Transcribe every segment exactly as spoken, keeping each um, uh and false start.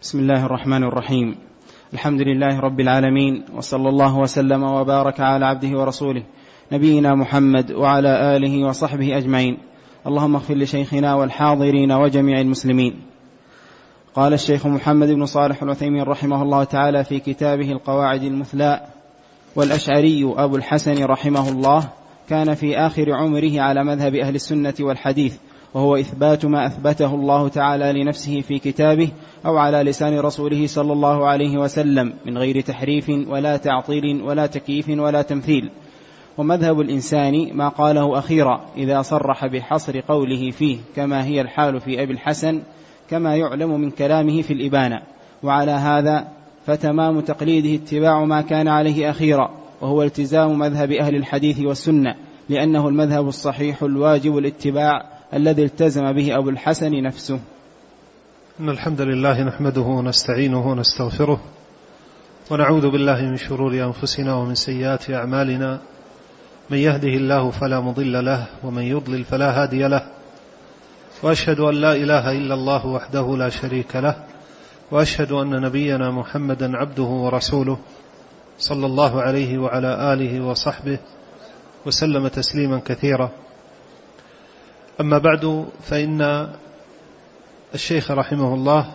بسم الله الرحمن الرحيم. الحمد لله رب العالمين، وصلى الله وسلم وبارك على عبده ورسوله نبينا محمد وعلى آله وصحبه أجمعين. اللهم اغفر لشيخنا والحاضرين وجميع المسلمين. قال الشيخ محمد بن صالح العثيمين رحمه الله تعالى في كتابه القواعد المثلى: والأشعري أبو الحسن رحمه الله كان في آخر عمره على مذهب أهل السنة والحديث، وهو إثبات ما أثبته الله تعالى لنفسه في كتابه أو على لسان رسوله صلى الله عليه وسلم من غير تحريف ولا تعطيل ولا تكييف ولا تمثيل. ومذهب الإنسان ما قاله أخيرا إذا صرح بحصر قوله فيه، كما هي الحال في أبي الحسن كما يعلم من كلامه في الإبانة. وعلى هذا فتمام تقليده اتباع ما كان عليه أخيرا، وهو التزام مذهب أهل الحديث والسنة، لأنه المذهب الصحيح الواجب الاتباع الذي التزم به أبو الحسن نفسه. إن الحمد لله نحمده ونستعينه ونستغفره، ونعوذ بالله من شرور أنفسنا ومن سيئات أعمالنا، من يهده الله فلا مضل له ومن يضلل فلا هادي له، وأشهد أن لا إله إلا الله وحده لا شريك له، وأشهد أن نبينا محمدا عبده ورسوله صلى الله عليه وعلى آله وصحبه وسلم تسليما كثيرا. أما بعد، فإن الشيخ رحمه الله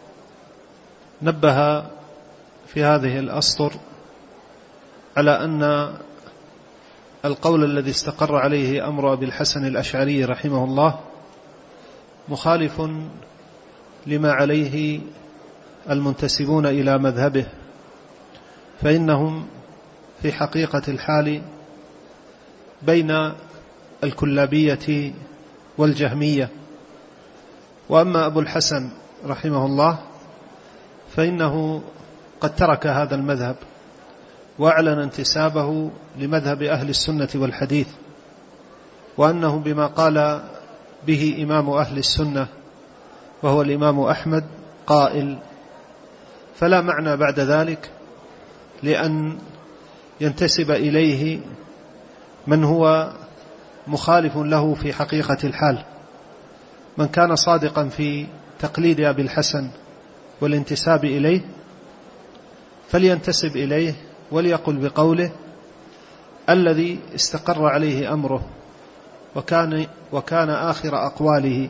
نبه في هذه الأسطر على أن القول الذي استقر عليه أمر أبي الحسن الأشعري رحمه الله مخالف لما عليه المنتسبون إلى مذهبه، فإنهم في حقيقة الحال بين الكلابية والجهمية. وأما أبو الحسن رحمه الله فإنه قد ترك هذا المذهب وأعلن انتسابه لمذهب أهل السنة والحديث، وأنه بما قال به إمام أهل السنة وهو الإمام أحمد قائل، فلا معنى بعد ذلك لأن ينتسب إليه من هو مخالف له في حقيقة الحال. من كان صادقا في تقليد أبي الحسن والانتساب إليه فلينتسب إليه وليقل بقوله الذي استقر عليه أمره وكان, وكان آخر أقواله.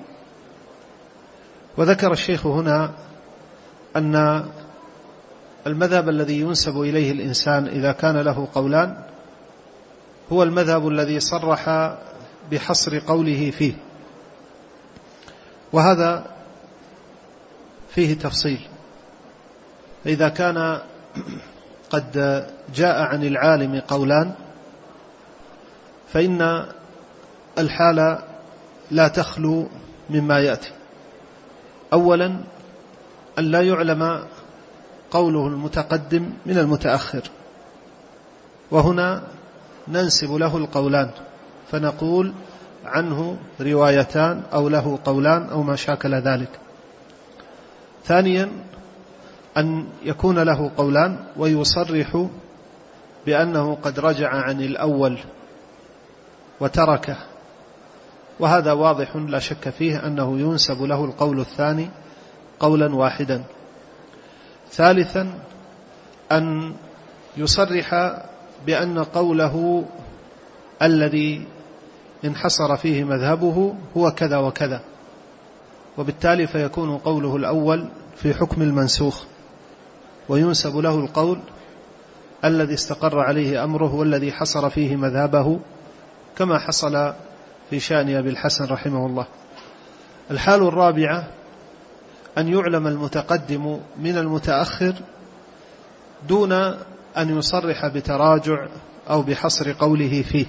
وذكر الشيخ هنا أن المذهب الذي ينسب إليه الإنسان إذا كان له قولان هو المذهب الذي صرح بحصر قوله فيه، وهذا فيه تفصيل. فإذا كان قد جاء عن العالم قولان فإن الحال لا تخلو مما يأتي. أولا أن لا يعلم قوله المتقدم من المتأخر، وهنا ننسب له القولان فنقول عنه روايتان أو له قولان أو ما شاكل ذلك. ثانيا أن يكون له قولان ويصرح بأنه قد رجع عن الأول وتركه، وهذا واضح لا شك فيه أنه ينسب له القول الثاني قولا واحدا. ثالثا أن يصرح بأن قوله الذي انحصر فيه مذهبه هو كذا وكذا، وبالتالي فيكون قوله الأول في حكم المنسوخ، وينسب له القول الذي استقر عليه أمره والذي حصر فيه مذهبه، كما حصل في شأن أبي الحسن رحمه الله. الحال الرابعة أن يعلم المتقدم من المتأخر دون أن يصرح بتراجع أو بحصر قوله فيه،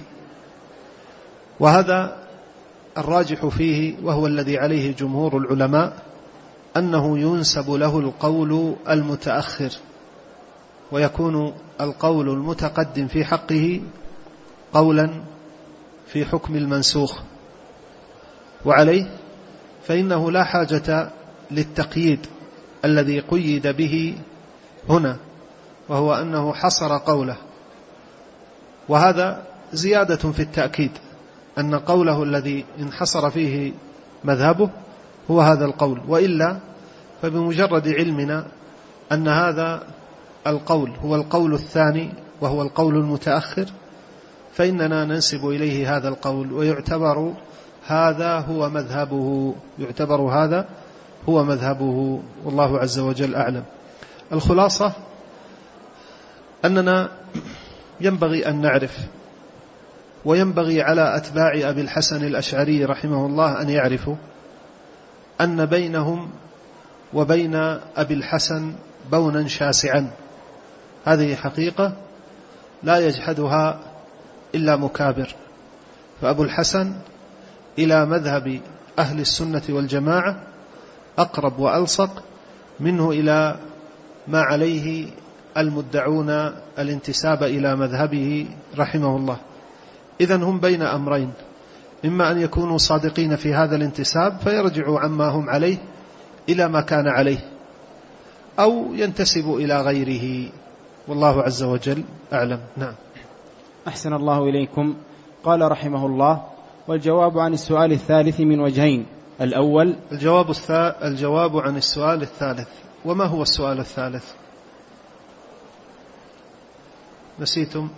وهذا الراجح فيه وهو الذي عليه جمهور العلماء أنه ينسب له القول المتأخر، ويكون القول المتقدم في حقه قولا في حكم المنسوخ. وعليه فإنه لا حاجة للتقييد الذي قيد به هنا، وهو أنه حصر قوله، وهذا زيادة في التأكيد أن قوله الذي انحصر فيه مذهبه هو هذا القول، وإلا فبمجرد علمنا أن هذا القول هو القول الثاني وهو القول المتأخر فإننا ننسب إليه هذا القول ويعتبر هذا هو مذهبه يعتبر هذا هو مذهبه والله عز وجل أعلم. الخلاصة أننا ينبغي أن نعرف وينبغي على أتباع أبي الحسن الأشعري رحمه الله أن يعرفوا أن بينهم وبين أبي الحسن بونا شاسعا، هذه حقيقة لا يجحدها إلا مكابر. فأبو الحسن إلى مذهب أهل السنة والجماعة أقرب وألصق منه إلى ما عليه المدعون الانتساب إلى مذهبه رحمه الله. إذن هم بين أمرين، إما أن يكونوا صادقين في هذا الانتساب فيرجعوا عما هم عليه إلى ما كان عليه، أو ينتسبوا إلى غيره، والله عز وجل أعلم. نعم. أحسن الله إليكم. قال رحمه الله: والجواب عن السؤال الثالث من وجهين. الأول الجواب, الجواب عن السؤال الثالث. وما هو السؤال الثالث؟ نسيتم؟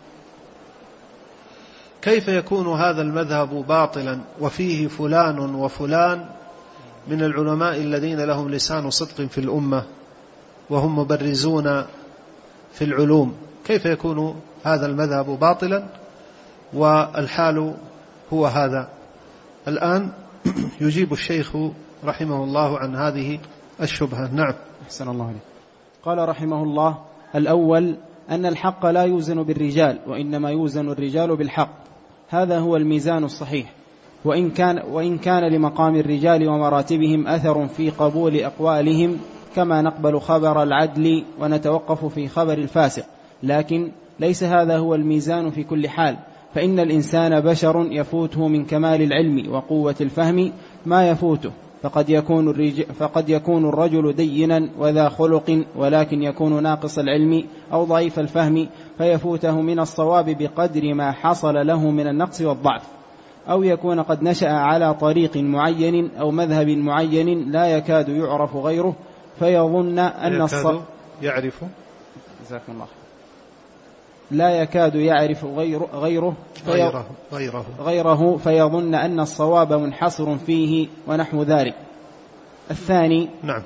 كيف يكون هذا المذهب باطلا وفيه فلان وفلان من العلماء الذين لهم لسان صدق في الأمة وهم مبرزون في العلوم، كيف يكون هذا المذهب باطلا والحال هو هذا؟ الآن يجيب الشيخ رحمه الله عن هذه الشبهة. نعم. أحسن الله عليك. قال رحمه الله: الأول أن الحق لا يوزن بالرجال، وإنما يوزن الرجال بالحق، هذا هو الميزان الصحيح، وإن كان, وإن كان لمقام الرجال ومراتبهم أثر في قبول أقوالهم كما نقبل خبر العدل ونتوقف في خبر الفاسق، لكن ليس هذا هو الميزان في كل حال، فإن الإنسان بشر يفوته من كمال العلم وقوة الفهم ما يفوته، فقد يكون, الرج... فقد يكون الرجل دينا وذا خلق، ولكن يكون ناقص العلم أو ضعيف الفهم فيفوته من الصواب بقدر ما حصل له من النقص والضعف، أو يكون قد نشأ على طريق معين أو مذهب معين لا يكاد يعرف غيره فيظن أن الصواب يعرف جزاكم الله لا يكاد يعرف غيره غيره, غيره, غيره, غيره فيظن أن الصواب منحصر فيه ونحو ذلك. الثاني نعم.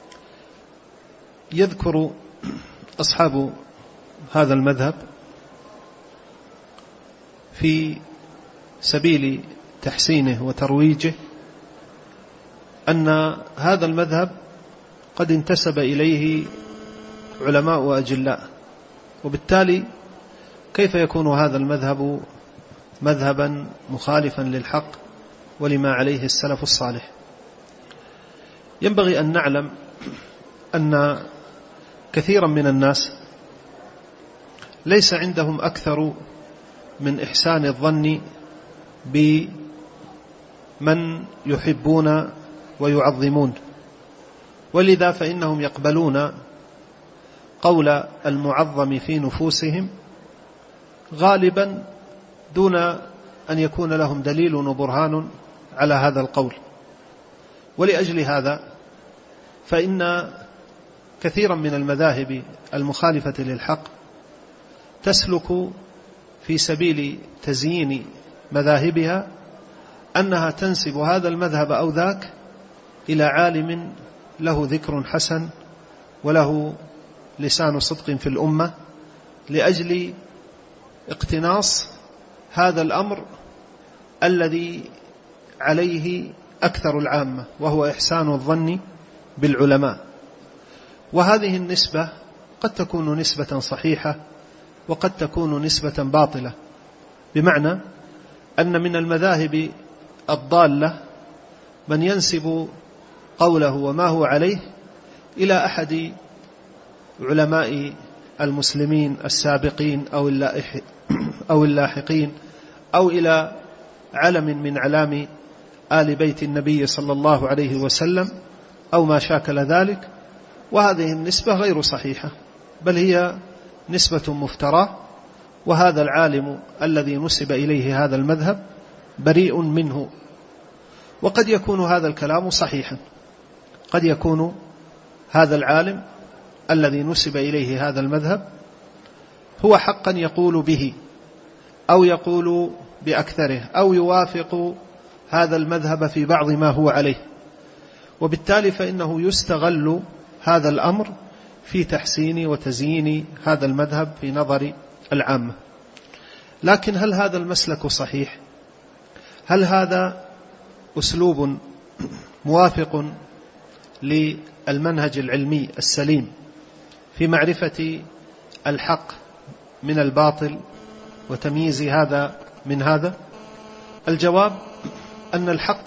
يذكر أصحاب هذا المذهب في سبيل تحسينه وترويجه أن هذا المذهب قد انتسب إليه علماء أجلاء، وبالتالي كيف يكون هذا المذهب مذهبا مخالفا للحق ولما عليه السلف الصالح؟ ينبغي أن نعلم أن كثيرا من الناس ليس عندهم أكثر من إحسان الظن بمن يحبون ويعظمون، ولذا فإنهم يقبلون قول المعظم في نفوسهم غالبا دون أن يكون لهم دليل وبرهان على هذا القول. ولأجل هذا فإن كثيرا من المذاهب المخالفة للحق تسلك في سبيل تزيين مذاهبها أنها تنسب هذا المذهب أو ذاك إلى عالم له ذكر حسن وله لسان صدق في الأمة، لأجل اقتناص هذا الأمر الذي عليه أكثر العامة، وهو إحسان الظن بالعلماء. وهذه النسبة قد تكون نسبة صحيحة وقد تكون نسبة باطلة، بمعنى أن من المذاهب الضالة من ينسب قوله وما هو عليه إلى أحد علماء المسلمين السابقين أو اللاحقين أو إلى علم من علام آل بيت النبي صلى الله عليه وسلم أو ما شاكل ذلك، وهذه النسبة غير صحيحة، بل هي نسبة مفترى، وهذا العالم الذي نسب إليه هذا المذهب بريء منه. وقد يكون هذا الكلام صحيحا، قد يكون هذا العالم الذي نسب إليه هذا المذهب هو حقا يقول به أو يقول بأكثره أو يوافق هذا المذهب في بعض ما هو عليه، وبالتالي فإنه يستغل هذا الأمر في تحسين وتزيين هذا المذهب في نظر العامة. لكن هل هذا المسلك صحيح؟ هل هذا أسلوب موافق للمنهج العلمي السليم في معرفة الحق من الباطل وتمييز هذا من هذا؟ الجواب أن الحق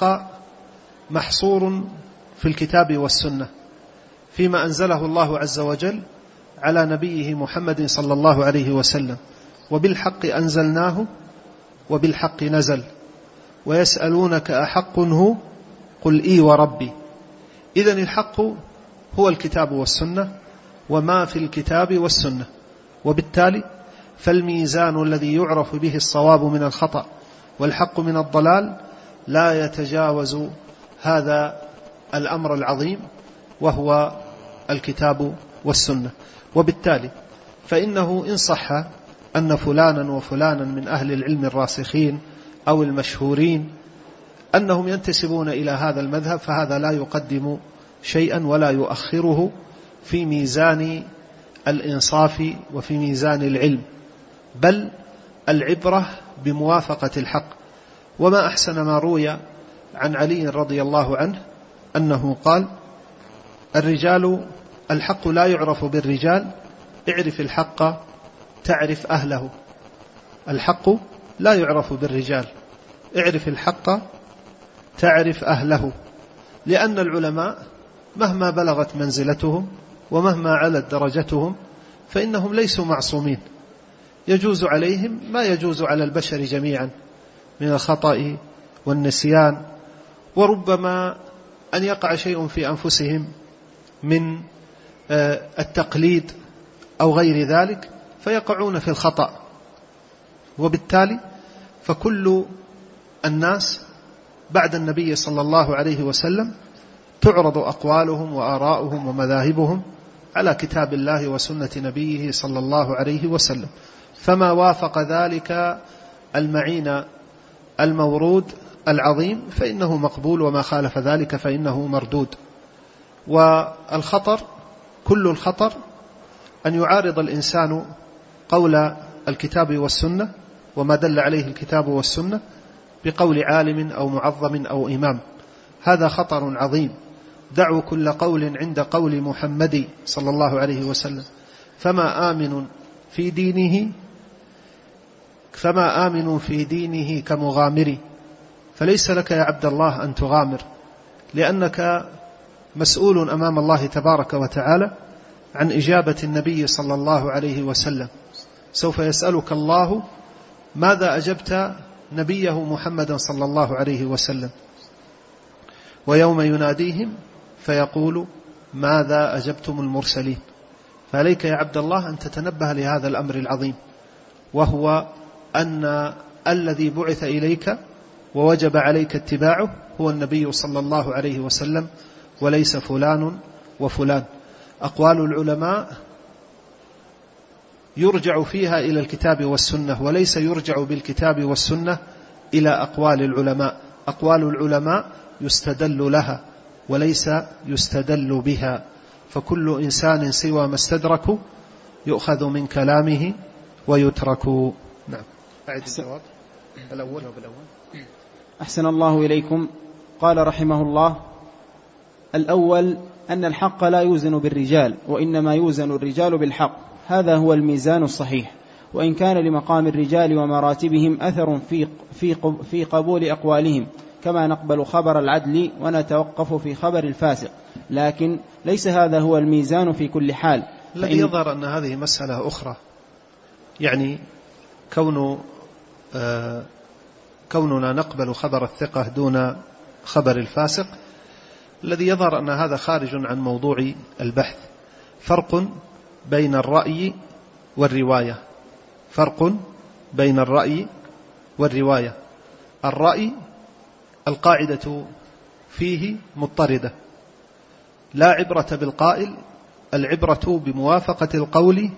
محصور في الكتاب والسنة فيما أنزله الله عز وجل على نبيه محمد صلى الله عليه وسلم، وبالحق أنزلناه وبالحق نزل، ويسألونك أحق هو قل إي وربي. إذن الحق هو الكتاب والسنة وما في الكتاب والسنة، وبالتالي فالميزان الذي يعرف به الصواب من الخطأ والحق من الضلال لا يتجاوز هذا الأمر العظيم وهو الكتاب والسنة. وبالتالي فإنه إن صح أن فلانا وفلانا من أهل العلم الراسخين أو المشهورين أنهم ينتسبون إلى هذا المذهب، فهذا لا يقدم شيئا ولا يؤخره في ميزان الإنصاف وفي ميزان العلم، بل العبرة بموافقة الحق. وما أحسن ما روي عن علي رضي الله عنه أنه قال: الرجال الحق لا يعرف بالرجال، اعرف الحق تعرف أهله. الحق لا يعرف بالرجال، اعرف الحق تعرف أهله، لأن العلماء مهما بلغت منزلتهم ومهما علت درجتهم فإنهم ليسوا معصومين، يجوز عليهم ما يجوز على البشر جميعا من الخطأ والنسيان، وربما أن يقع شيء في أنفسهم من التقليد أو غير ذلك فيقعون في الخطأ. وبالتالي فكل الناس بعد النبي صلى الله عليه وسلم تعرض أقوالهم وآراؤهم ومذاهبهم على كتاب الله وسنة نبيه صلى الله عليه وسلم، فما وافق ذلك المعين المورود العظيم فإنه مقبول، وما خالف ذلك فإنه مردود. والخطر كل الخطر أن يعارض الإنسان قول الكتاب والسنة وما دل عليه الكتاب والسنة بقول عالم أو معظم أو إمام، هذا خطر عظيم. دعوا كل قول عند قول محمد صلى الله عليه وسلم، فما آمن في دينه فما آمن في دينه كمغامر، فليس لك يا عبد الله أن تغامر، لأنك مسؤول أمام الله تبارك وتعالى عن إجابة النبي صلى الله عليه وسلم. سوف يسألك الله ماذا أجبت نبيه محمدا صلى الله عليه وسلم، ويوم يناديهم فيقول ماذا أجبتم المرسلين. فعليك يا عبد الله أن تتنبه لهذا الأمر العظيم، وهو أن الذي بعث إليك ووجب عليك اتباعه هو النبي صلى الله عليه وسلم وليس فلان وفلان. أقوال العلماء يرجع فيها إلى الكتاب والسنة، وليس يرجع بالكتاب والسنة إلى أقوال العلماء. أقوال العلماء يستدل لها وليس يستدل بها، فكل إنسان سوى ما استدرك يؤخذ من كلامه ويترك. نعم. أعد الجواب الأول وبالأول. أحسن الله إليكم. قال رحمه الله: الأول أن الحق لا يوزن بالرجال، وإنما يوزن الرجال بالحق، هذا هو الميزان الصحيح، وإن كان لمقام الرجال ومراتبهم أثر في في في قبول أقوالهم، كما نقبل خبر العدل ونتوقف في خبر الفاسق، لكن ليس هذا هو الميزان في كل حال. الذي يظهر أن هذه مسألة أخرى، يعني كون آه كوننا نقبل خبر الثقة دون خبر الفاسق، الذي يظهر أن هذا خارج عن موضوع البحث. فرق بين الرأي والرواية، فرق بين الرأي والرواية. الرأي القاعدة فيه مضطردة، لا عبرة بالقائل، العبرة بموافقة القول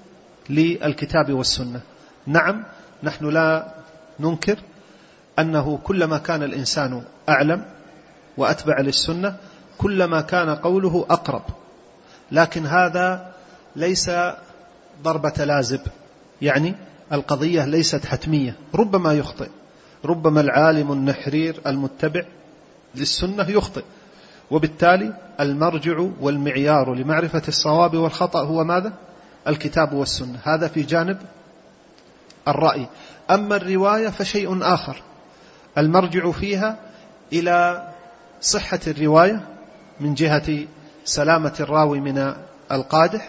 للكتاب والسنة. نعم، نحن لا ننكر أنه كلما كان الإنسان أعلم وأتبع للسنة كلما كان قوله أقرب، لكن هذا ليس ضربة لازب، يعني القضية ليست حتمية، ربما يخطئ، ربما العالم النحرير المتبع للسنة يخطئ، وبالتالي المرجع والمعيار لمعرفة الصواب والخطأ هو ماذا؟ الكتاب والسنة. هذا في جانب الرأي. أما الرواية فشيء آخر، المرجع فيها إلى صحة الرواية من جهة سلامة الراوي من القادح،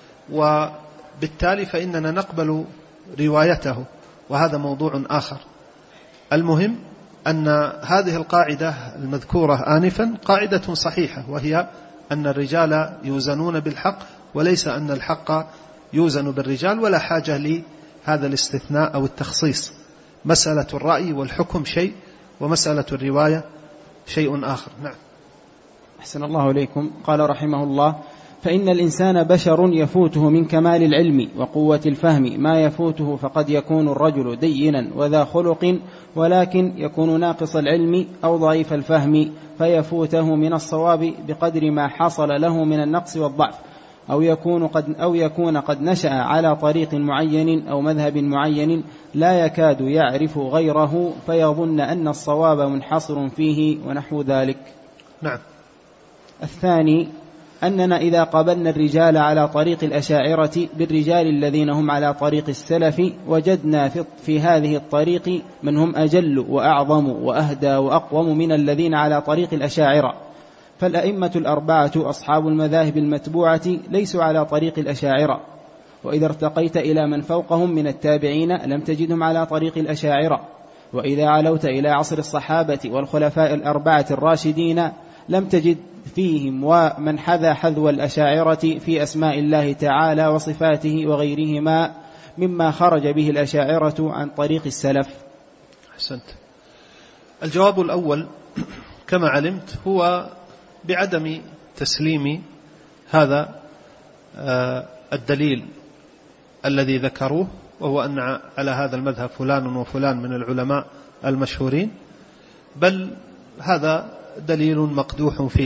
وبالتالي فإننا نقبل روايته، وهذا موضوع آخر. المهم أن هذه القاعدة المذكورة آنفا قاعدة صحيحة، وهي أن الرجال يوزنون بالحق، وليس أن الحق يوزن بالرجال، ولا حاجة لهذا الاستثناء أو التخصيص. مسألة الرأي والحكم شيء، ومسألة الرواية شيء آخر. نعم. أحسن الله إليكم. قال رحمه الله: فإن الإنسان بشر يفوته من كمال العلم وقوة الفهم ما يفوته، فقد يكون الرجل دينا وذا خلق، ولكن يكون ناقص العلم أو ضعيف الفهم فيفوته من الصواب بقدر ما حصل له من النقص والضعف، أو يكون قد, أو يكون قد نشأ على طريق معين أو مذهب معين لا يكاد يعرف غيره فيظن أن الصواب منحصر فيه ونحو ذلك. نعم. الثاني أننا إذا قابلنا الرجال على طريق الأشاعرة بالرجال الذين هم على طريق السلف وجدنا في هذه الطريق من هم أجل وأعظم وأهدى وأقوم من الذين على طريق الأشاعرة، فالأئمة الأربعة أصحاب المذاهب المتبوعة ليسوا على طريق الأشاعرة، وإذا ارتقيت إلى من فوقهم من التابعين لم تجدهم على طريق الأشاعرة، وإذا علوت إلى عصر الصحابة والخلفاء الأربعة الراشدين لم تجد فيهم ومن حذا حذو الأشاعرة في أسماء الله تعالى وصفاته وغيرهما مما خرج به الأشاعرة عن طريق السلف. أحسنت. الجواب الأول كما علمت هو بعدم تسليم هذا الدليل الذي ذكروه، وهو أن على هذا المذهب فلان وفلان من العلماء المشهورين، بل هذا دليل مقدوح فيه.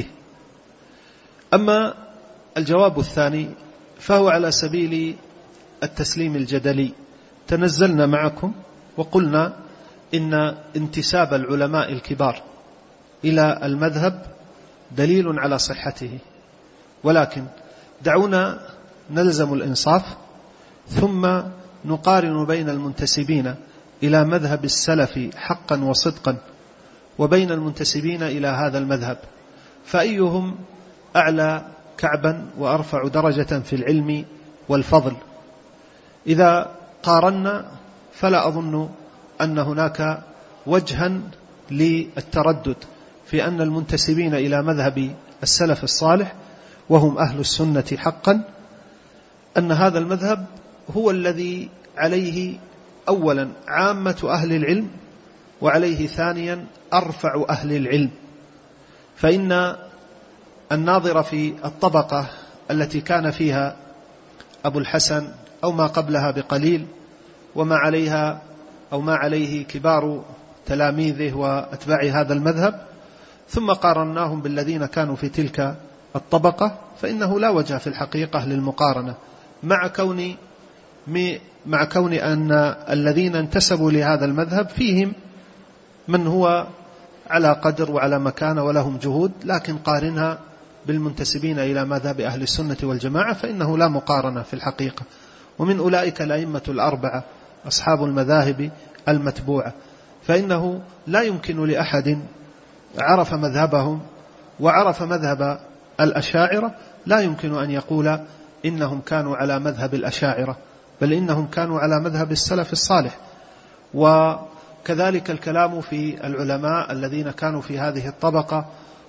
أما الجواب الثاني فهو على سبيل التسليم الجدلي. تنزلنا معكم وقلنا إن انتساب العلماء الكبار إلى المذهب دليل على صحته، ولكن دعونا نلزم الإنصاف ثم نقارن بين المنتسبين إلى مذهب السلف حقا وصدقا وبين المنتسبين إلى هذا المذهب، فأيهم أعلى كعبا وأرفع درجة في العلم والفضل. إذا قارنا فلا أظن أن هناك وجها للتردد في أن المنتسبين إلى مذهب السلف الصالح وهم أهل السنة حقا، أن هذا المذهب هو الذي عليه أولا عامة أهل العلم، وعليه ثانيا أرفع أهل العلم. فإن الناظر في الطبقة التي كان فيها أبو الحسن أو ما قبلها بقليل، وما عليها أو ما عليه كبار تلاميذه وأتباع هذا المذهب، ثم قارناهم بالذين كانوا في تلك الطبقة، فإنه لا وجه في الحقيقة للمقارنة، مع كون مع كون أن الذين انتسبوا لهذا المذهب فيهم من هو على قدر وعلى مكانة ولهم جهود، لكن قارنها بالمنتسبين إلى مذهب أهل السنة والجماعة فإنه لا مقارنة في الحقيقة. ومن أولئك الأئمة الأربعة أصحاب المذاهب المتبوعة، فإنه لا يمكن لأحد عرف مذهبهم وعرف مذهب الأشاعرة لا يمكن أن يقول إنهم كانوا على مذهب الأشاعرة، بل إنهم كانوا على مذهب السلف الصالح. وكذلك الكلام في العلماء الذين كانوا في هذه الطبقة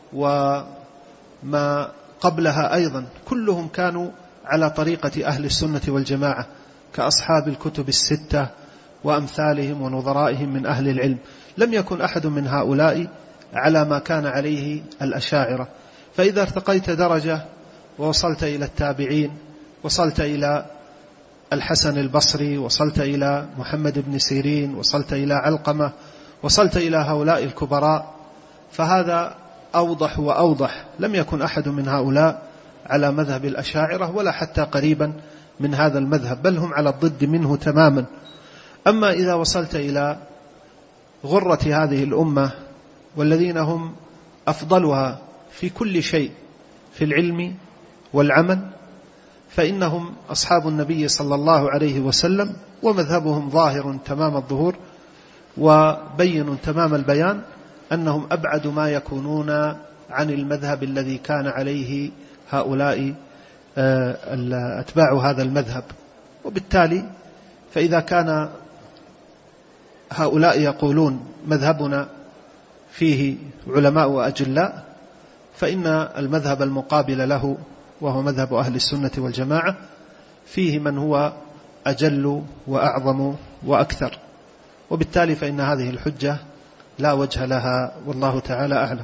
وما قبلها أيضا، كلهم كانوا على طريقة أهل السنة والجماعة كأصحاب الكتب الستة وأمثالهم ونظرائهم من أهل العلم. لم يكن أحد من هؤلاء على ما كان عليه الأشاعرة، فإذا ارتقيت درجة ووصلت إلى التابعين، وصلت إلى الحسن البصري، وصلت إلى محمد بن سيرين، وصلت إلى علقمة، وصلت إلى هؤلاء الكبراء، فهذا أوضح وأوضح. لم يكن أحد من هؤلاء على مذهب الأشاعرة ولا حتى قريبا من هذا المذهب، بل هم على الضد منه تماما. أما إذا وصلت إلى غرة هذه الأمة والذين هم أفضلها في كل شيء في العلم والعمل، فإنهم أصحاب النبي صلى الله عليه وسلم، ومذهبهم ظاهر تمام الظهور وبين تمام البيان، أنهم أبعد ما يكونون عن المذهب الذي كان عليه هؤلاء أتباع هذا المذهب. وبالتالي فإذا كان هؤلاء يقولون مذهبنا فيه علماء وأجلاء، فإن المذهب المقابل له وهو مذهب أهل السنة والجماعة فيه من هو أجل وأعظم وأكثر، وبالتالي فإن هذه الحجة لا وجه لها، والله تعالى أعلم.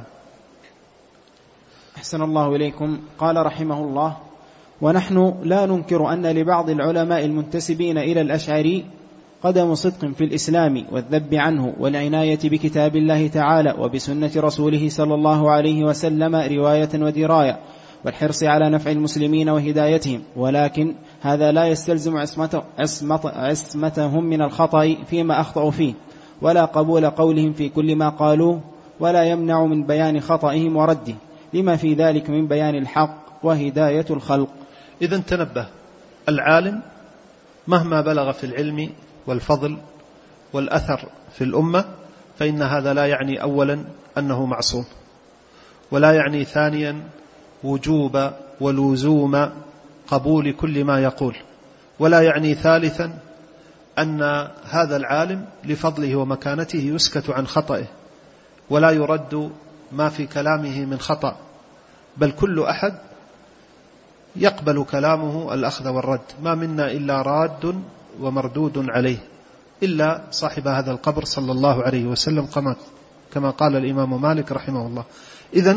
أحسن الله إليكم. قال رحمه الله: ونحن لا ننكر أن لبعض العلماء المنتسبين إلى الأشعري قدم صدق في الإسلام والذب عنه والعناية بكتاب الله تعالى وبسنة رسوله صلى الله عليه وسلم رواية ودراية، والحرص على نفع المسلمين وهدايتهم، ولكن هذا لا يستلزم عصمته عصمتهم من الخطأ فيما أخطأوا فيه، ولا قبول قولهم في كل ما قالوه، ولا يمنع من بيان خطئهم ورده، لما في ذلك من بيان الحق وهداية الخلق. إذن تنبه، العالم مهما بلغ في العلم والفضل والأثر في الأمة، فإن هذا لا يعني أولا أنه معصوم، ولا يعني ثانيا وجوب ولزوم قبول كل ما يقول، ولا يعني ثالثا أن هذا العالم لفضله ومكانته يسكت عن خطئه ولا يرد ما في كلامه من خطأ، بل كل أحد يقبل كلامه الأخذ والرد، ما منا إلا راد ومردود عليه، إلا صاحب هذا القبر صلى الله عليه وسلم، كما قال الإمام مالك رحمه الله. إذن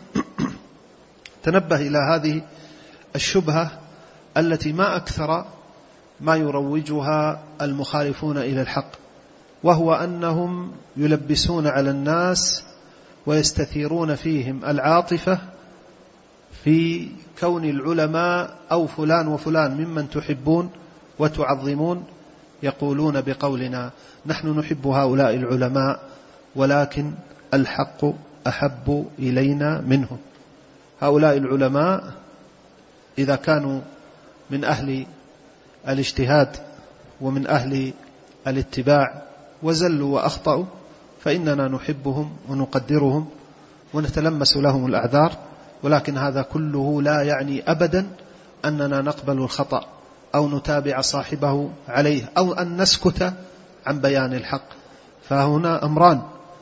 تنبه إلى هذه الشبهة التي ما أكثر ما يروجها المخالفون إلى الحق، وهو أنهم يلبسون على الناس ويستثيرون فيهم العاطفة في كون العلماء أو فلان وفلان ممن تحبون وتعظمون يقولون بقولنا نحن نحب هؤلاء العلماء ولكن الحق أحب إلينا منهم. هؤلاء العلماء إذا كانوا من أهل الاجتهاد ومن أهل الاتباع وزلوا وأخطأوا، فإننا نحبهم ونقدرهم ونتلمس لهم الأعذار، ولكن هذا كله لا يعني أبدا أننا نقبل الخطأ أو نتابع صاحبه عليه أو أن نسكت عن بيان الحق. فهنا أمران: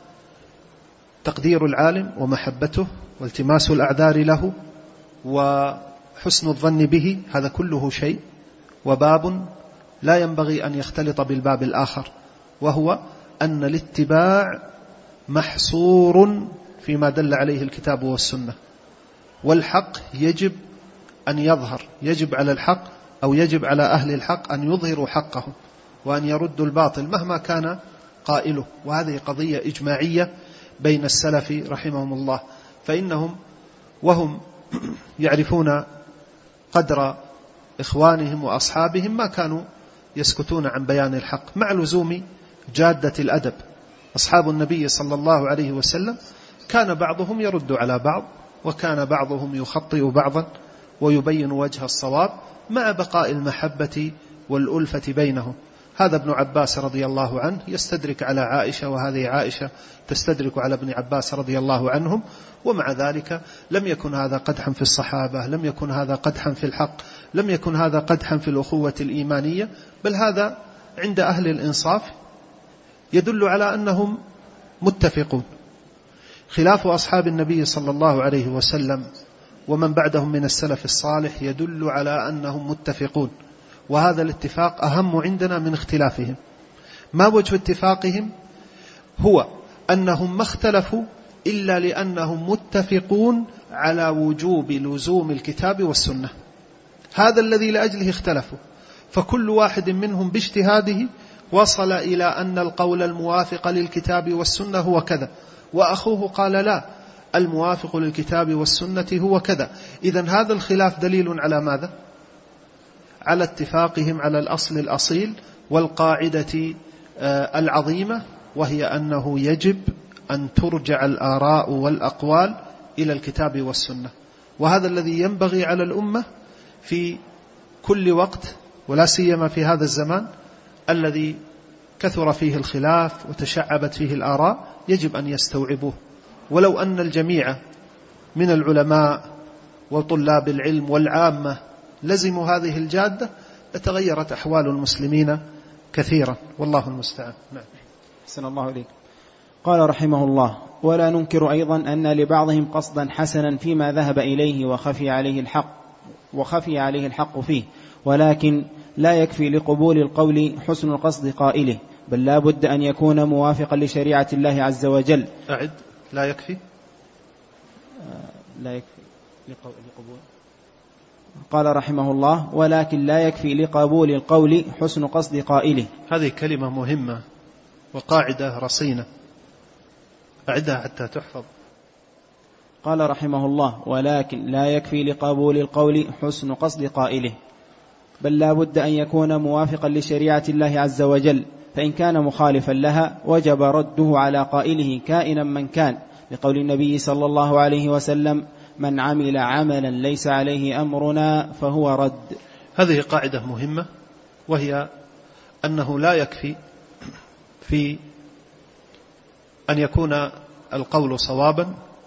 تقدير العالم ومحبته والتماس الأعذار له وحسن الظن به، هذا كله شيء، وباب لا ينبغي أن يختلط بالباب الآخر، وهو أن الاتباع محصور فيما دل عليه الكتاب والسنة، والحق يجب أن يظهر، يجب على الحق أو يجب على أهل الحق أن يظهروا حقهم وأن يردوا الباطل مهما كان قائله. وهذه قضية إجماعية بين السلف رحمهم الله، فإنهم وهم يعرفون قدر إخوانهم وأصحابهم ما كانوا يسكتون عن بيان الحق مع لزوم جادة الأدب. أصحاب النبي صلى الله عليه وسلم كان بعضهم يرد على بعض، وكان بعضهم يخطئ بعضا ويبين وجه الصواب مع بقاء المحبة والألفة بينهم. هذا ابن عباس رضي الله عنه يستدرك على عائشة، وهذه عائشة تستدرك على ابن عباس رضي الله عنهم، ومع ذلك لم يكن هذا قدحا في الصحابة، لم يكن هذا قدحا في الحق، لم يكن هذا قدحا في الأخوة الإيمانية، بل هذا عند أهل الإنصاف يدل على أنهم متفقون. خلاف أصحاب النبي صلى الله عليه وسلم ومن بعدهم من السلف الصالح يدل على أنهم متفقون، وهذا الاتفاق أهم عندنا من اختلافهم. ما وجه اتفاقهم؟ هو أنهم ما اختلفوا إلا لأنهم متفقون على وجوب لزوم الكتاب والسنة. هذا الذي لأجله اختلفوا، فكل واحد منهم باجتهاده وصل إلى أن القول الموافق للكتاب والسنة هو كذا، وأخوه قال لا، الموافق للكتاب والسنة هو كذا. إذن هذا الخلاف دليل على ماذا؟ على اتفاقهم على الأصل الأصيل والقاعدة العظيمة، وهي أنه يجب أن ترجع الآراء والأقوال إلى الكتاب والسنة. وهذا الذي ينبغي على الأمة في كل وقت، ولا سيما في هذا الزمان الذي كثر فيه الخلاف وتشعبت فيه الآراء، يجب أن يستوعبوه. ولو أن الجميع من العلماء وطلاب العلم والعامة لزموا هذه الجادة لتغيرت أحوال المسلمين كثيرا، والله المستعان. نعم. أحسن الله إليك. قال رحمه الله: ولا ننكر أيضا أن لبعضهم قصدا حسنا فيما ذهب إليه وخفي عليه الحق وخفي عليه الحق فيه، ولكن لا يكفي لقبول القول حسن القصد قائله، بل لا بد أن يكون موافقا لشريعة الله عز وجل. أعد. لا يكفي لا يكفي لقبول. قال رحمه الله: ولكن لا يكفي لقبول القول حسن قصد قائله. هذه كلمة مهمة وقاعدة رصينة، أعدها حتى تحفظ. قال رحمه الله: ولكن لا يكفي لقبول القول حسن قصد قائله، بل لا بد أن يكون موافقا لشريعة الله عز وجل، فإن كان مخالفا لها وجب رده على قائله كائنا من كان، لقول النبي صلى الله عليه وسلم: من عمل عملا ليس عليه أمرنا فهو رد. هذه قاعدة مهمة، وهي أنه لا يكفي في أن يكون القول صوابا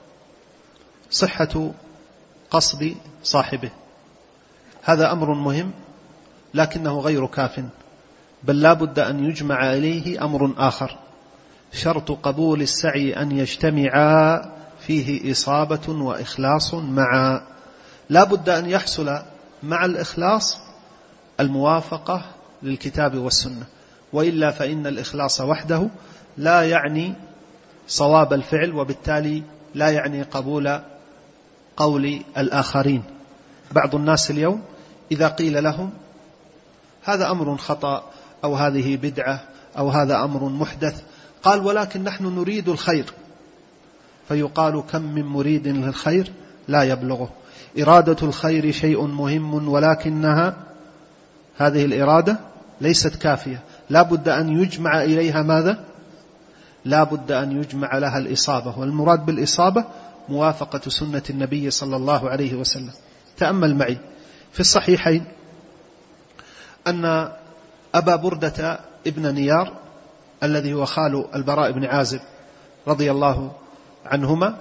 صحة قصد صاحبه، هذا أمر مهم، لكنه غير كاف، بل لا بد أن يجمع إليه أمر آخر. شرط قبول السعي أن يجتمع فيه إصابة وإخلاص معا. لا بد أن يحصل مع الإخلاص الموافقة للكتاب والسنة، وإلا فإن الإخلاص وحده لا يعني صواب الفعل، وبالتالي لا يعني قبول قول الآخرين. بعض الناس اليوم إذا قيل لهم هذا أمر خطأ أو هذه بدعة أو هذا أمر محدث، قال: ولكن نحن نريد الخير. فيقال: كم من مريد للخير لا يبلغه. إرادة الخير شيء مهم، ولكنها هذه الإرادة ليست كافية، لا بد أن يجمع إليها ماذا؟ لا بد أن يجمع لها الإصابة، والمراد بالإصابة موافقة سنة النبي صلى الله عليه وسلم. تأمل معي في الصحيحين أن أبا بردة ابن نيار الذي هو خال البراء بن عازب رضي الله عنهما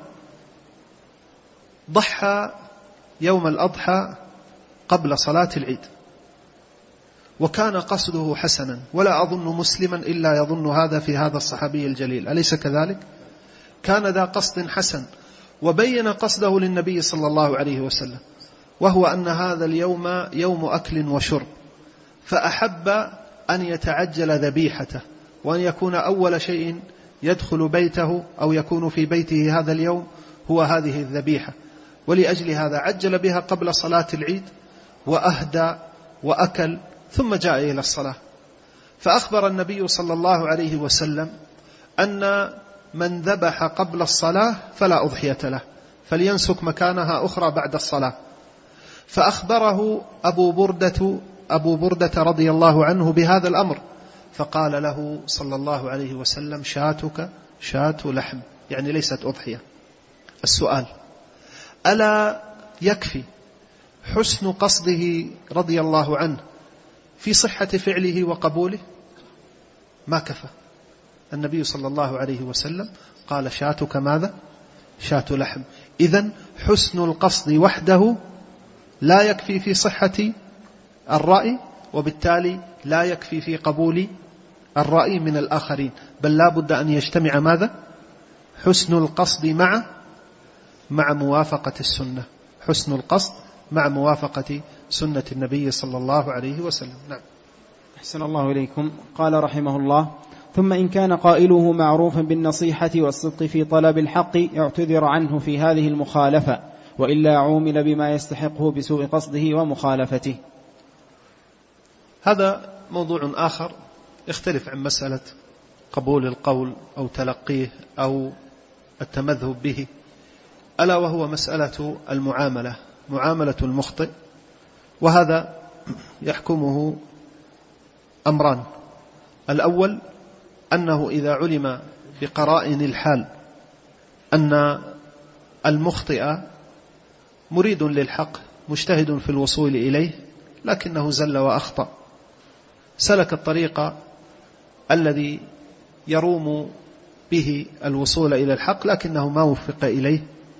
ضحى يوم الأضحى قبل صلاة العيد، وكان قصده حسنا، ولا أظن مسلما إلا يظن هذا في هذا الصحابي الجليل، أليس كذلك؟ كان ذا قصد حسن، وبين قصده للنبي صلى الله عليه وسلم، وهو أن هذا اليوم يوم أكل وشرب، فأحب أن يتعجل ذبيحته، وأن يكون أول شيء يدخل بيته أو يكون في بيته هذا اليوم هو هذه الذبيحة، ولأجل هذا عجل بها قبل صلاة العيد وأهدى وأكل، ثم جاء إلى الصلاة. فأخبر النبي صلى الله عليه وسلم أن من ذبح قبل الصلاة فلا أضحية له، فلينسك مكانها أخرى بعد الصلاة. فأخبره أبو بردة أبو بردة رضي الله عنه بهذا الأمر، فقال له صلى الله عليه وسلم: شاتك شاة لحم، يعني ليست أضحية. السؤال: ألا يكفي حسن قصده رضي الله عنه في صحة فعله وقبوله؟ ما كفى. النبي صلى الله عليه وسلم قال: شاتك ماذا؟ شاة لحم. إذن حسن القصد وحده لا يكفي في صحة الرأي، وبالتالي لا يكفي في قبول الرأي من الآخرين، بل لا بد أن يجتمع ماذا؟ حسن القصد مع مع موافقة السنة، حسن القصد مع موافقة سنة النبي صلى الله عليه وسلم. نعم. أحسن الله إليكم. قال رحمه الله: ثم إن كان قائله معروفا بالنصيحة والصدق في طلب الحق اعتذر عنه في هذه المخالفة، وإلا عومل بما يستحقه بسوء قصده ومخالفته. هذا موضوع آخر يختلف عن مسألة قبول القول أو تلقيه أو التمذهب به، ألا وهو مسألة المعاملة، معاملة المخطئ. وهذا يحكمه أمران: الأول أنه إذا علم بقرائن الحال أن المخطئ مريد للحق مجتهد في الوصول إليه لكنه زل وأخطأ، سلك الطريق الذي يروم به الوصول إلى الحق لكنه ما وفق إليه،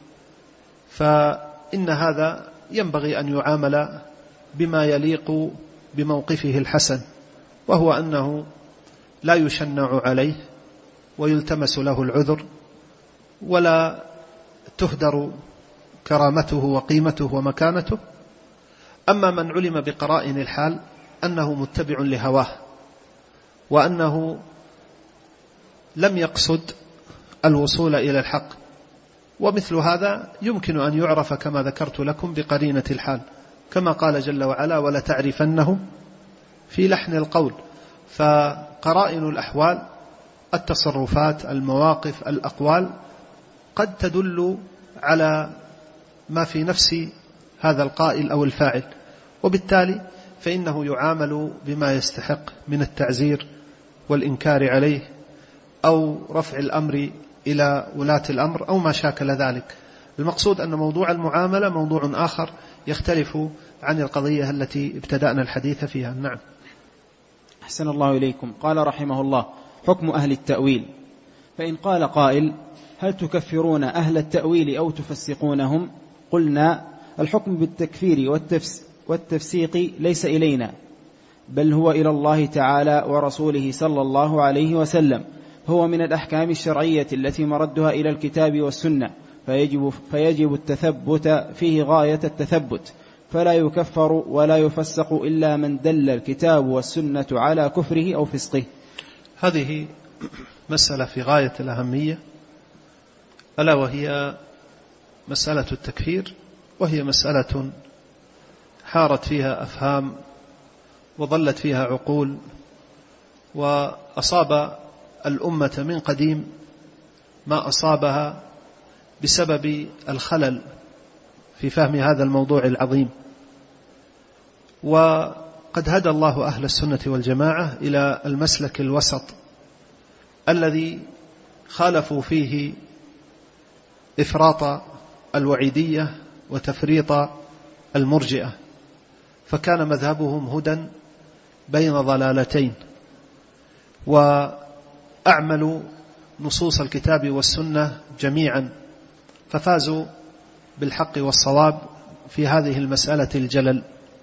فإن هذا ينبغي أن يعامل بما يليق بموقفه الحسن، وهو أنه لا يشنع عليه ويلتمس له العذر ولا تهدر كرامته وقيمته ومكانته. أما من علم بقرائن الحال أنه متبع لهواه وأنه لم يقصد الوصول إلى الحق، ومثل هذا يمكن أن يعرف كما ذكرت لكم بقرينة الحال، كما قال جل وعلا: ولا تعرفنهم في لحن القول. فقرائن الأحوال، التصرفات، المواقف، الأقوال قد تدل على ما في نفس هذا القائل أو الفاعل، وبالتالي فإنه يعامل بما يستحق من التعزير والإنكار عليه أو رفع الأمر إلى ولاة الأمر أو ما شاكل ذلك. المقصود أن موضوع المعاملة موضوع آخر يختلف عن القضية التي ابتدأنا الحديث فيها. نعم. أحسن الله إليكم. قال رحمه الله: حكم أهل التأويل. فإن قال قائل: هل تكفرون أهل التأويل أو تفسقونهم؟ قلنا: الحكم بالتكفير والتفس والتفسيق ليس إلينا، بل هو إلى الله تعالى ورسوله صلى الله عليه وسلم، هو من الأحكام الشرعية التي مردها إلى الكتاب والسنة، فيجب, فيجب التثبت فيه غاية التثبت، فلا يكفر ولا يفسق إلا من دل الكتاب والسنة على كفره أو فسقه. هذه مسألة في غاية الأهمية، ألا وهي مسألة التكفير، وهي مسألة حارت فيها أفهام وظلت فيها عقول، وأصاب الأمة من قديم ما أصابها بسبب الخلل في فهم هذا الموضوع العظيم. وقد هدى الله أهل السنة والجماعة إلى المسلك الوسط الذي خالفوا فيه إفراط الوعيدية وتفريط المرجئة، فكان مذهبهم هدى بين ضلالتين، وأعملوا نصوص الكتاب والسنة جميعا، ففازوا بالحق والصواب في هذه المسألة الجلل.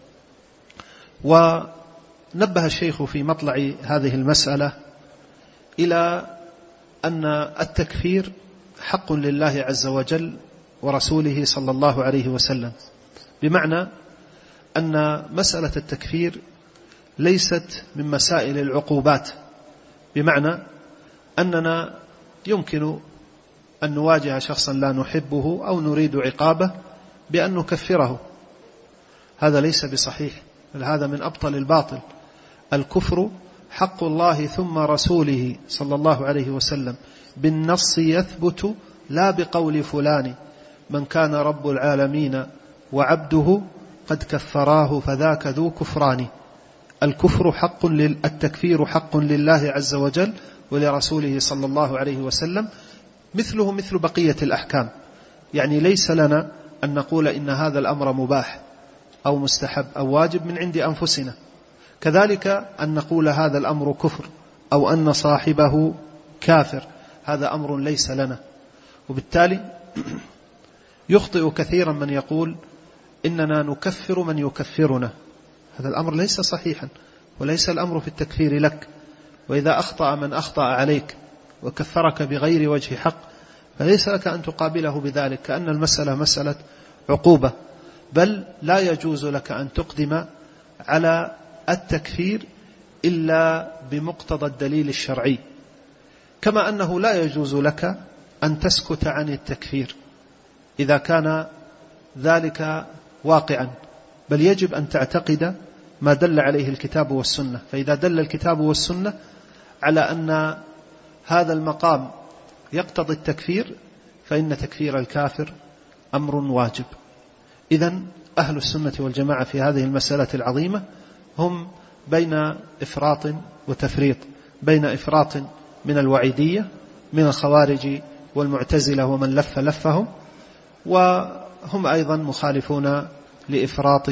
ونبه الشيخ في مطلع هذه المسألة إلى أن التكفير حق لله عز وجل ورسوله صلى الله عليه وسلم، بمعنى أن مسألة التكفير ليست من مسائل العقوبات، بمعنى أننا يمكن أن نواجه شخصا لا نحبه أو نريد عقابه بأن نكفره، هذا ليس بصحيح، بل هذا من أبطل الباطل. الكفر حق الله ثم رسوله صلى الله عليه وسلم بالنص يثبت، لا بقول فلان من كان رب العالمين وعبده قد كفراه فذاك ذو كفران. الكفر حق لل... التكفير حق لله عز وجل ولرسوله صلى الله عليه وسلم، مثله مثل بقية الأحكام. يعني ليس لنا أن نقول إن هذا الأمر مباح أو مستحب أو واجب من عند أنفسنا، كذلك أن نقول هذا الأمر كفر أو أن صاحبه كافر، هذا أمر ليس لنا. وبالتالي يخطئ كثيرا من يقول إننا نكفر من يكفرنا، هذا الأمر ليس صحيحا، وليس الأمر في التكفير لك. وإذا أخطأ من أخطأ عليك وكفرك بغير وجه حق فليس لك أن تقابله بذلك كأن المسألة مسألة عقوبة، بل لا يجوز لك أن تقدم على التكفير إلا بمقتضى الدليل الشرعي، كما أنه لا يجوز لك أن تسكت عن التكفير إذا كان ذلك واقعا، بل يجب أن تعتقد ما دل عليه الكتاب والسنة. فإذا دل الكتاب والسنة على أن هذا المقام يقتضي التكفير فإن تكفير الكافر أمر واجب. إذن أهل السنة والجماعة في هذه المسألة العظيمة هم بين إفراط وتفريط، بين إفراط من الوعيدية من الخوارج والمعتزلة ومن لف لفهم، وهم أيضا مخالفون لإفراط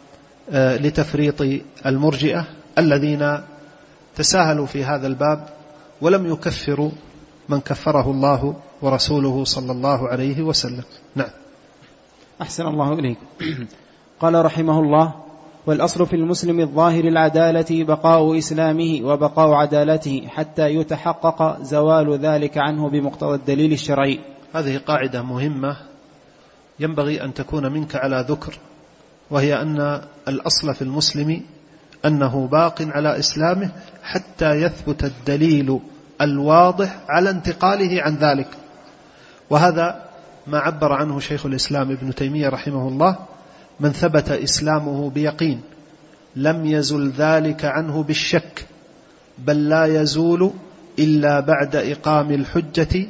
لتفريط المرجئة الذين تساهلوا في هذا الباب ولم يكفروا من كفره الله ورسوله صلى الله عليه وسلم. نعم. أحسن الله إليك. قال رحمه الله: والأصل في المسلم الظاهر العدالة بقاء إسلامه وبقاء عدالته حتى يتحقق زوال ذلك عنه بمقتضى الدليل الشرعي. هذه قاعدة مهمة ينبغي أن تكون منك على ذكر، وهي أن الأصل في المسلم أنه باق على إسلامه حتى يثبت الدليل الواضح على انتقاله عن ذلك. وهذا ما عبر عنه شيخ الإسلام ابن تيمية رحمه الله: من ثبت إسلامه بيقين لم يزل ذلك عنه بالشك، بل لا يزول إلا بعد إقام الحجة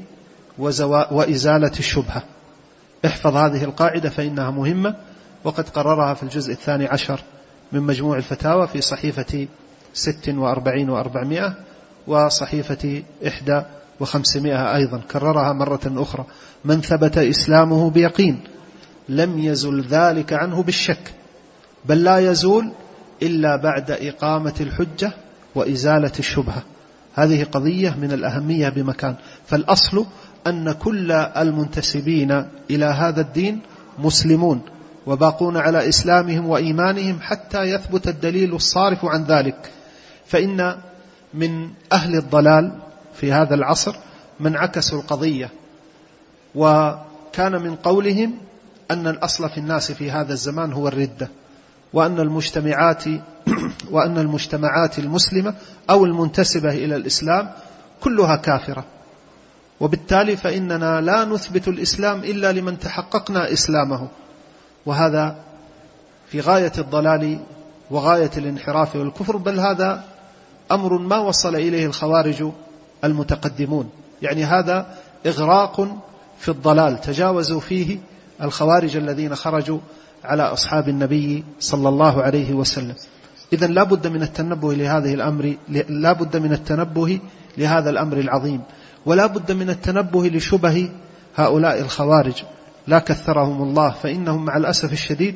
وإزالة الشبهة. احفظ هذه القاعدة فإنها مهمة، وقد قررها في الجزء الثاني عشر من مجموع الفتاوى في صحيفة ست وأربعين وأربعمائة وصحيفة إحدى وخمسمائة أيضا كررها مرة أخرى: من ثبت إسلامه بيقين لم يزل ذلك عنه بالشك، بل لا يزول إلا بعد إقامة الحجة وإزالة الشبهة. هذه قضية من الأهمية بمكان. فالأصل أن كل المنتسبين إلى هذا الدين مسلمون وباقون على إسلامهم وإيمانهم حتى يثبت الدليل الصارف عن ذلك. فإن من أهل الضلال في هذا العصر من عكسوا القضية، وكان من قولهم أن الأصل في الناس في هذا الزمان هو الردة، وأن المجتمعات وأن المجتمعات المسلمة أو المنتسبة إلى الإسلام كلها كافرة، وبالتالي فإننا لا نثبت الإسلام إلا لمن تحققنا إسلامه. وهذا في غاية الضلال وغاية الانحراف والكفر، بل هذا أمر ما وصل إليه الخوارج المتقدمون. يعني هذا إغراق في الضلال تجاوزوا فيه الخوارج الذين خرجوا على أصحاب النبي صلى الله عليه وسلم. إذن لا بد من التنبه لهذه الأمر، لا بد من التنبه لهذا الأمر العظيم، ولا بد من التنبه لشبه هؤلاء الخوارج لا كثرهم الله، فإنهم مع الأسف الشديد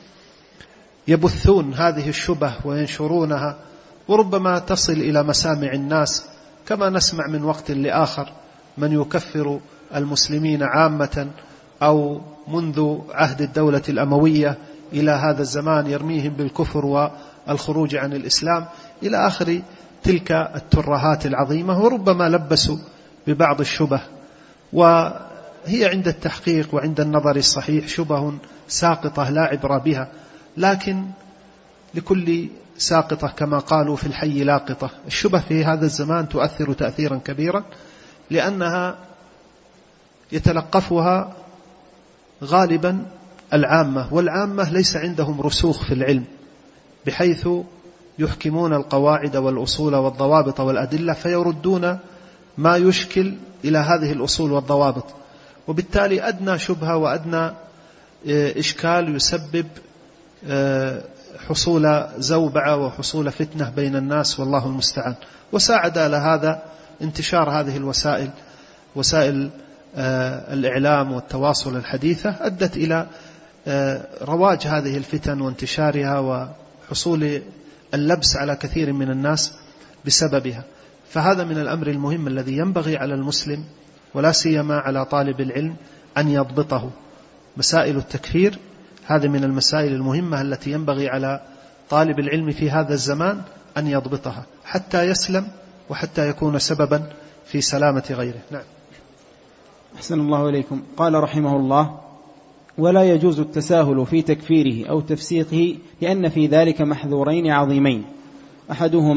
يبثون هذه الشبه وينشرونها، وربما تصل إلى مسامع الناس، كما نسمع من وقت لآخر من يكفر المسلمين عامة أو منذ عهد الدولة الأموية إلى هذا الزمان يرميهم بالكفر والخروج عن الإسلام إلى آخر تلك الترهات العظيمة، وربما لبسوا ببعض الشبه، وهي عند التحقيق وعند النظر الصحيح شبه ساقطة لا عبرة بها، لكن لكل ساقطة كما قالوا في الحي لاقطة. الشبه في هذا الزمان تؤثر تأثيرا كبيرا، لأنها يتلقفها غالبا العامة، والعامة ليس عندهم رسوخ في العلم بحيث يحكمون القواعد والأصول والضوابط والأدلة، فيردون ما يشكل إلى هذه الأصول والضوابط، وبالتالي أدنى شبهة وأدنى إشكال يسبب حصول زوبعة وحصول فتنة بين الناس، والله المستعان. وساعد على هذا انتشار هذه الوسائل، وسائل الإعلام والتواصل الحديثة، أدت إلى رواج هذه الفتن وانتشارها وحصول اللبس على كثير من الناس بسببها. فهذا من الأمر المهم الذي ينبغي على المسلم ولا سيما على طالب العلم أن يضبطه. مسائل التكفير هذه من المسائل المهمة التي ينبغي على طالب العلم في هذا الزمان أن يضبطها حتى يسلم وحتى يكون سببا في سلامة غيره. نعم. أحسن الله إليكم. قال رحمه الله: ولا يجوز التساهل في تكفيره أو تفسيقه، لأن في ذلك محذورين عظيمين: أحدهما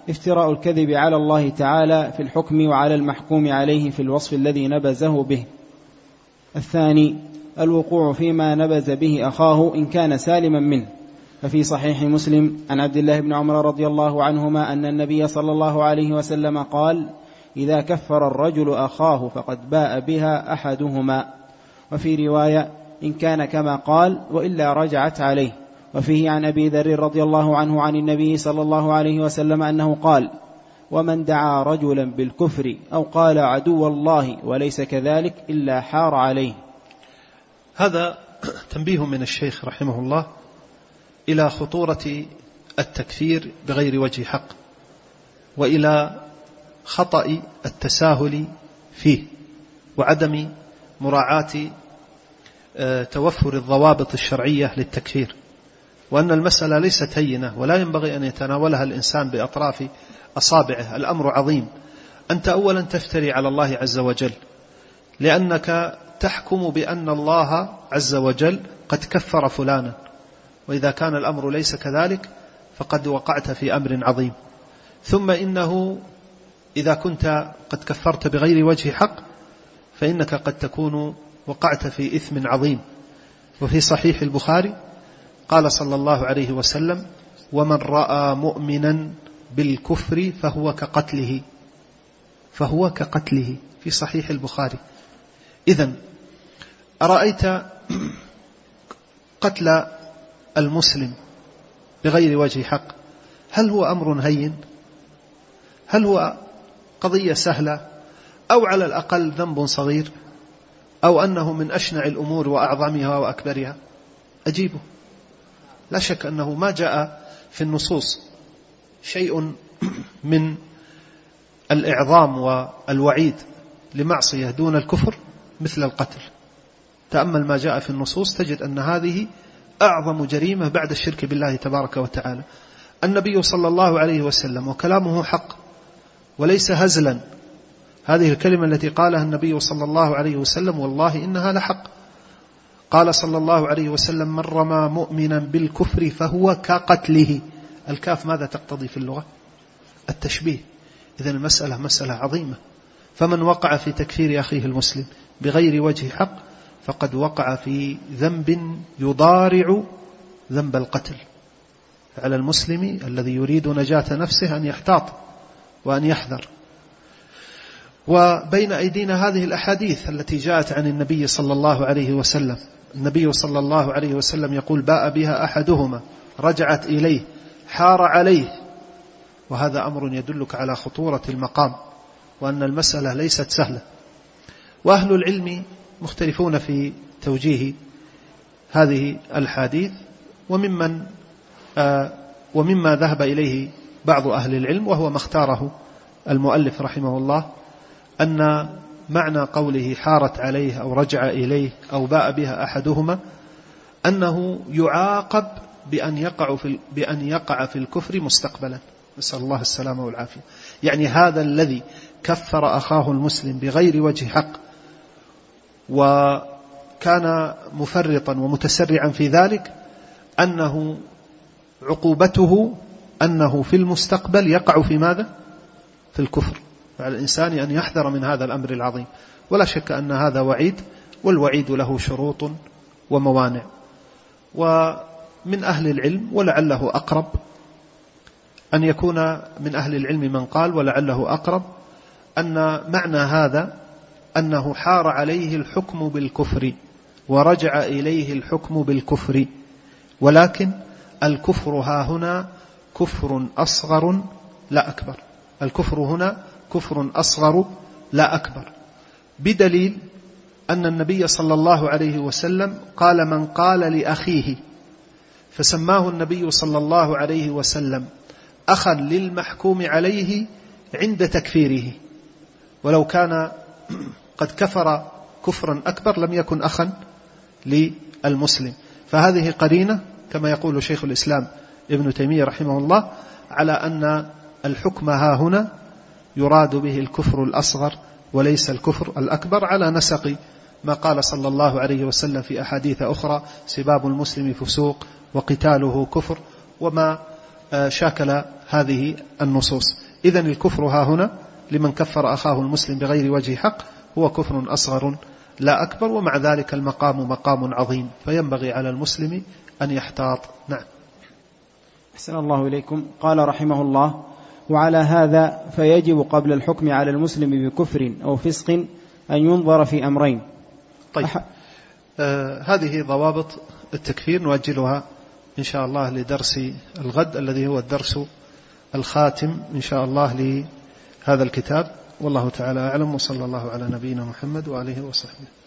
افتراء الكذب على الله تعالى في الحكم وعلى المحكوم عليه في الوصف الذي نبذه به. الثاني الوقوع فيما نبذ به أخاه إن كان سالما منه. ففي صحيح مسلم عن عبد الله بن عمر رضي الله عنهما أن النبي صلى الله عليه وسلم قال: إذا كفر الرجل أخاه فقد باء بها أحدهما. وفي رواية: إن كان كما قال وإلا رجعت عليه. وفيه عن أبي ذر رضي الله عنه عن النبي صلى الله عليه وسلم أنه قال: ومن دعا رجلا بالكفر أو قال عدو الله وليس كذلك إلا حار عليه. هذا تنبيه من الشيخ رحمه الله إلى خطورة التكفير بغير وجه حق، وإلى خطأ التساهل فيه، وعدم مراعاة توفر الضوابط الشرعية للتكفير، وأن المسألة ليست هينة ولا ينبغي أن يتناولها الإنسان بأطراف أصابعه. الأمر عظيم. أنت أولا تفتري على الله عز وجل، لأنك تحكم بأن الله عز وجل قد كفر فلانا، وإذا كان الأمر ليس كذلك فقد وقعت في أمر عظيم. ثم إنه إذا كنت قد كفرت بغير وجه حق فإنك قد تكون وقعت في إثم عظيم. وفي صحيح البخاري قال صلى الله عليه وسلم: ومن رأى مؤمنا بالكفر فهو كقتله، فهو كقتله، في صحيح البخاري. إذن أرأيت قتل المسلم بغير وجه حق هل هو أمر هين؟ هل هو قضية سهلة؟ أو على الأقل ذنب صغير؟ أو أنه من أشنع الأمور وأعظمها وأكبرها؟ أجيبه. لا شك أنه ما جاء في النصوص شيء من الإعظام والوعيد لمعصية دون الكفر مثل القتل. تأمل ما جاء في النصوص تجد أن هذه أعظم جريمة بعد الشرك بالله تبارك وتعالى. النبي صلى الله عليه وسلم وكلامه حق وليس هزلا. هذه الكلمة التي قالها النبي صلى الله عليه وسلم والله إنها لحق. قال صلى الله عليه وسلم: من رمى مؤمنا بالكفر فهو كقتله. الكاف ماذا تقتضي في اللغة؟ التشبيه. إذن المسألة مسألة عظيمة. فمن وقع في تكفير أخيه المسلم بغير وجه حق فقد وقع في ذنب يضارع ذنب القتل. على المسلم الذي يريد نجاة نفسه أن يحتاط وأن يحذر. وبين أيدينا هذه الأحاديث التي جاءت عن النبي صلى الله عليه وسلم. النبي صلى الله عليه وسلم يقول: باء بها أحدهما رجعت إليه حار عليه. وهذا أمر يدلك على خطورة المقام وأن المسألة ليست سهلة. وأهل العلم مختلفون في توجيه هذه الحديث، وممن آه ومما ذهب إليه بعض أهل العلم وهو ما اختاره المؤلف رحمه الله أن معنى قوله حارت عليه أو رجع إليه أو باء بها أحدهما أنه يعاقب بأن يقع في بأن يقع في الكفر مستقبلا. نسأل الله السلامة والعافية. يعني هذا الذي كفر أخاه المسلم بغير وجه حق وكان مفرطا ومتسرعا في ذلك أنه عقوبته أنه في المستقبل يقع في ماذا؟ في الكفر. فعلى الإنسان أن يحذر من هذا الأمر العظيم. ولا شك أن هذا وعيد، والوعيد له شروط وموانع. ومن أهل العلم ولعله أقرب أن يكون من أهل العلم من قال ولعله أقرب أن معنى هذا أنه حار عليه الحكم بالكفر ورجع إليه الحكم بالكفر، ولكن الكفر ها هنا كفر أصغر لا أكبر. الكفر هنا كفر أصغر لا أكبر، بدليل أن النبي صلى الله عليه وسلم قال: من قال لأخيه، فسماه النبي صلى الله عليه وسلم أخا للمحكوم عليه عند تكفيره، ولو كان قد كفر كفرا أكبر لم يكن أخا للمسلم. فهذه قرينة كما يقول شيخ الإسلام ابن تيمية رحمه الله على أن الحكم ها هنا يراد به الكفر الأصغر وليس الكفر الأكبر، على نسق ما قال صلى الله عليه وسلم في أحاديث أخرى: سباب المسلم فسوق وقتاله كفر، وما شاكل هذه النصوص. إذن الكفر ها هنا لمن كفر أخاه المسلم بغير وجه حق هو كفر أصغر لا أكبر، ومع ذلك المقام مقام عظيم، فينبغي على المسلم أن يحتاط. نعم. أحسن الله إليكم. قال رحمه الله: وعلى هذا فيجب قبل الحكم على المسلم بكفر أو فسق أن ينظر في أمرين. طيب أح... آه هذه ضوابط التكفير نؤجلها إن شاء الله لدرس الغد الذي هو الدرس الخاتم إن شاء الله لهذا الكتاب، والله تعالى أعلم، وصلى الله على نبينا محمد وآله وصحبه.